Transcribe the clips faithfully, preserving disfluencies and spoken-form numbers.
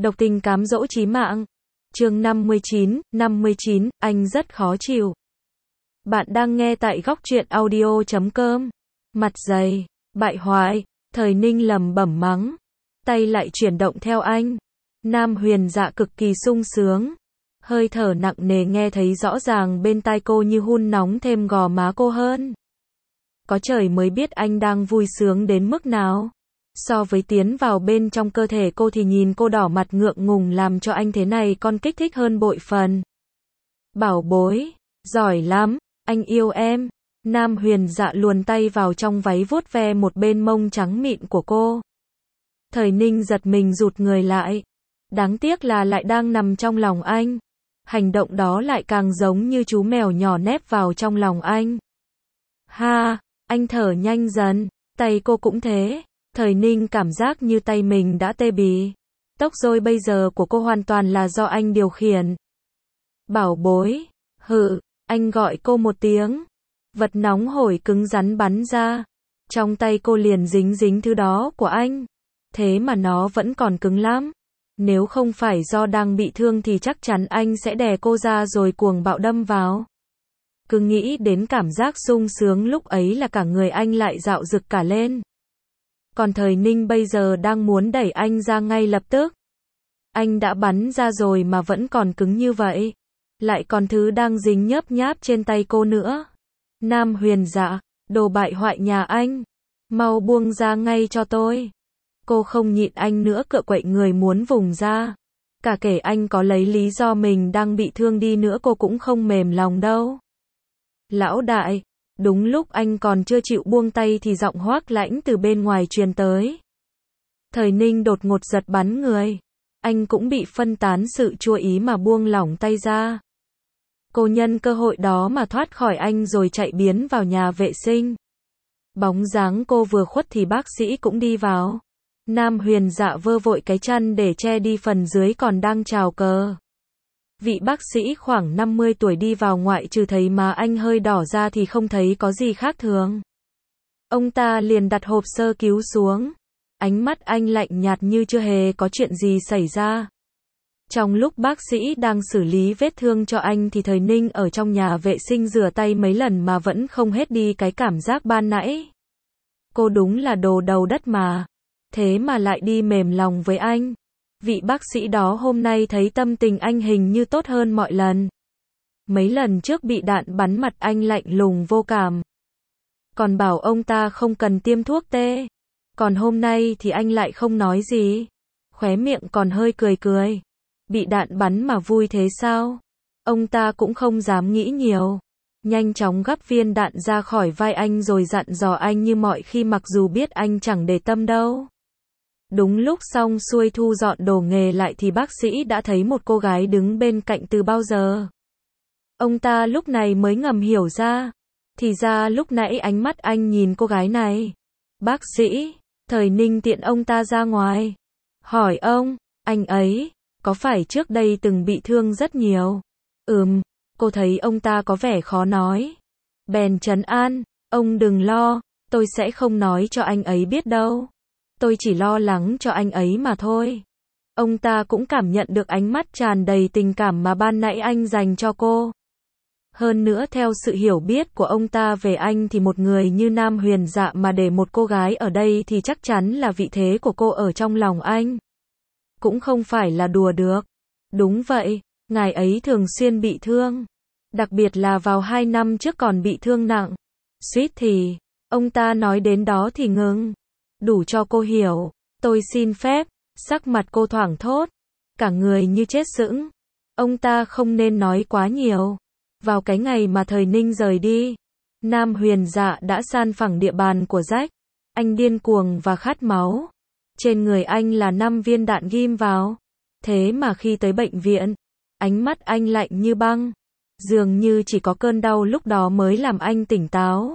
Độc tình cám dỗ chí mạng. Chương năm mươi chín, năm mươi chín, anh rất khó chịu. Bạn đang nghe tại góc truyện audio chấm com. Mặt dày, bại hoại, Thời Ninh lẩm bẩm mắng. Tay lại chuyển động theo anh. Nam Huyền Dạ cực kỳ sung sướng. Hơi thở nặng nề nghe thấy rõ ràng bên tai cô như hun nóng thêm gò má cô hơn. Có trời mới biết anh đang vui sướng đến mức nào. So với tiến vào bên trong cơ thể cô thì nhìn cô đỏ mặt ngượng ngùng làm cho anh thế này còn kích thích hơn bội phần. Bảo bối, giỏi lắm, anh yêu em. Nam Huyền Dạ luồn tay vào trong váy vuốt ve một bên mông trắng mịn của cô. Thời Ninh giật mình rụt người lại. Đáng tiếc là lại đang nằm trong lòng anh. Hành động đó lại càng giống như chú mèo nhỏ nép vào trong lòng anh. Ha, anh thở nhanh dần, tay cô cũng thế. Thời Ninh cảm giác như tay mình đã tê bì. Tóc rối bây giờ của cô hoàn toàn là do anh điều khiển. Bảo bối, hự, anh gọi cô một tiếng. Vật nóng hổi cứng rắn bắn ra. Trong tay cô liền dính dính thứ đó của anh. Thế mà nó vẫn còn cứng lắm. Nếu không phải do đang bị thương thì chắc chắn anh sẽ đè cô ra rồi cuồng bạo đâm vào. Cứ nghĩ đến cảm giác sung sướng lúc ấy là cả người anh lại dạo rực cả lên. Còn Thời Ninh bây giờ đang muốn đẩy anh ra ngay lập tức. Anh đã bắn ra rồi mà vẫn còn cứng như vậy. Lại còn thứ đang dính nhớp nháp trên tay cô nữa. Nam Huyền Dạ, đồ bại hoại nhà anh. Mau buông ra ngay cho tôi. Cô không nhịn anh nữa cựa quậy người muốn vùng ra. Cả kể anh có lấy lý do mình đang bị thương đi nữa cô cũng không mềm lòng đâu. Lão đại. Đúng lúc anh còn chưa chịu buông tay thì giọng Hoác Lãnh từ bên ngoài truyền tới. Thời Ninh đột ngột giật bắn người. Anh cũng bị phân tán sự chú ý mà buông lỏng tay ra. Cô nhân cơ hội đó mà thoát khỏi anh rồi chạy biến vào nhà vệ sinh. Bóng dáng cô vừa khuất thì bác sĩ cũng đi vào. Nam Huyền Dạ vơ vội cái chăn để che đi phần dưới còn đang trào cờ. Vị bác sĩ khoảng năm mươi tuổi đi vào ngoại trừ thấy má anh hơi đỏ ra thì không thấy có gì khác thường. Ông ta liền đặt hộp sơ cứu xuống. Ánh mắt anh lạnh nhạt như chưa hề có chuyện gì xảy ra. Trong lúc bác sĩ đang xử lý vết thương cho anh thì Thời Ninh ở trong nhà vệ sinh rửa tay mấy lần mà vẫn không hết đi cái cảm giác ban nãy. Cô đúng là đồ đầu đất mà. Thế mà lại đi mềm lòng với anh. Vị bác sĩ đó hôm nay thấy tâm tình anh hình như tốt hơn mọi lần. Mấy lần trước bị đạn bắn mặt anh lạnh lùng vô cảm. Còn bảo ông ta không cần tiêm thuốc tê. Còn hôm nay thì anh lại không nói gì. Khóe miệng còn hơi cười cười. Bị đạn bắn mà vui thế sao? Ông ta cũng không dám nghĩ nhiều. Nhanh chóng gắp viên đạn ra khỏi vai anh rồi dặn dò anh như mọi khi mặc dù biết anh chẳng để tâm đâu. Đúng lúc xong xuôi thu dọn đồ nghề lại thì bác sĩ đã thấy một cô gái đứng bên cạnh từ bao giờ. Ông ta lúc này mới ngầm hiểu ra. Thì ra lúc nãy ánh mắt anh nhìn cô gái này. Bác sĩ, Thời Ninh tiện ông ta ra ngoài. Hỏi ông, anh ấy, có phải trước đây từng bị thương rất nhiều? Ừm, cô thấy ông ta có vẻ khó nói. Bèn trấn an, ông đừng lo, tôi sẽ không nói cho anh ấy biết đâu. Tôi chỉ lo lắng cho anh ấy mà thôi. Ông ta cũng cảm nhận được ánh mắt tràn đầy tình cảm mà ban nãy anh dành cho cô. Hơn nữa theo sự hiểu biết của ông ta về anh thì một người như Nam Huyền Dạ mà để một cô gái ở đây thì chắc chắn là vị thế của cô ở trong lòng anh. Cũng không phải là đùa được. Đúng vậy, ngài ấy thường xuyên bị thương. Đặc biệt là vào hai năm trước còn bị thương nặng. Suýt thì, ông ta nói đến đó thì ngừng. Đủ cho cô hiểu, tôi xin phép, sắc mặt cô thoảng thốt, cả người như chết sững. Ông ta không nên nói quá nhiều. Vào cái ngày mà Thời Ninh rời đi, Nam Huyền Dạ đã san phẳng địa bàn của Jack. Anh điên cuồng và khát máu. Trên người anh là năm viên đạn ghim vào. Thế mà khi tới bệnh viện, ánh mắt anh lạnh như băng. Dường như chỉ có cơn đau lúc đó mới làm anh tỉnh táo.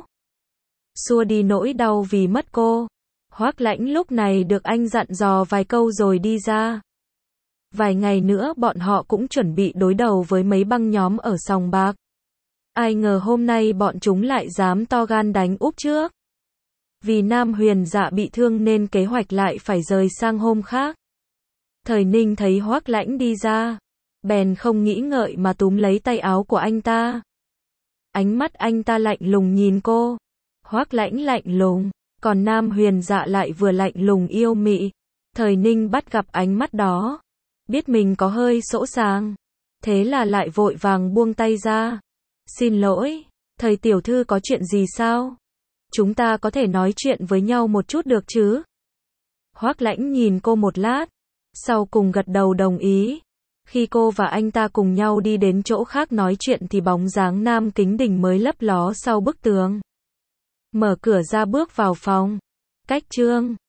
Xua đi nỗi đau vì mất cô. Hoác Lãnh lúc này được anh dặn dò vài câu rồi đi ra. Vài ngày nữa bọn họ cũng chuẩn bị đối đầu với mấy băng nhóm ở sòng bạc. Ai ngờ hôm nay bọn chúng lại dám to gan đánh úp trước. Vì Nam Huyền Dạ bị thương nên kế hoạch lại phải rời sang hôm khác. Thời Ninh thấy Hoắc Lãnh đi ra, bèn không nghĩ ngợi mà túm lấy tay áo của anh ta. Ánh mắt anh ta lạnh lùng nhìn cô. Hoắc Lãnh lạnh lùng, còn Nam Huyền Dạ lại vừa lạnh lùng yêu mị. Thời Ninh bắt gặp ánh mắt đó, biết mình có hơi sỗ sàng, thế là lại vội vàng buông tay ra. Xin lỗi, thời tiểu thư có chuyện gì sao? Chúng ta có thể nói chuyện với nhau một chút được chứ? Hoắc Lãnh nhìn cô một lát, sau cùng gật đầu đồng ý. Khi cô và anh ta cùng nhau đi đến chỗ khác nói chuyện thì bóng dáng Nam Kính Đình mới lấp ló sau bức tường. Mở cửa ra bước vào phòng. Cách chương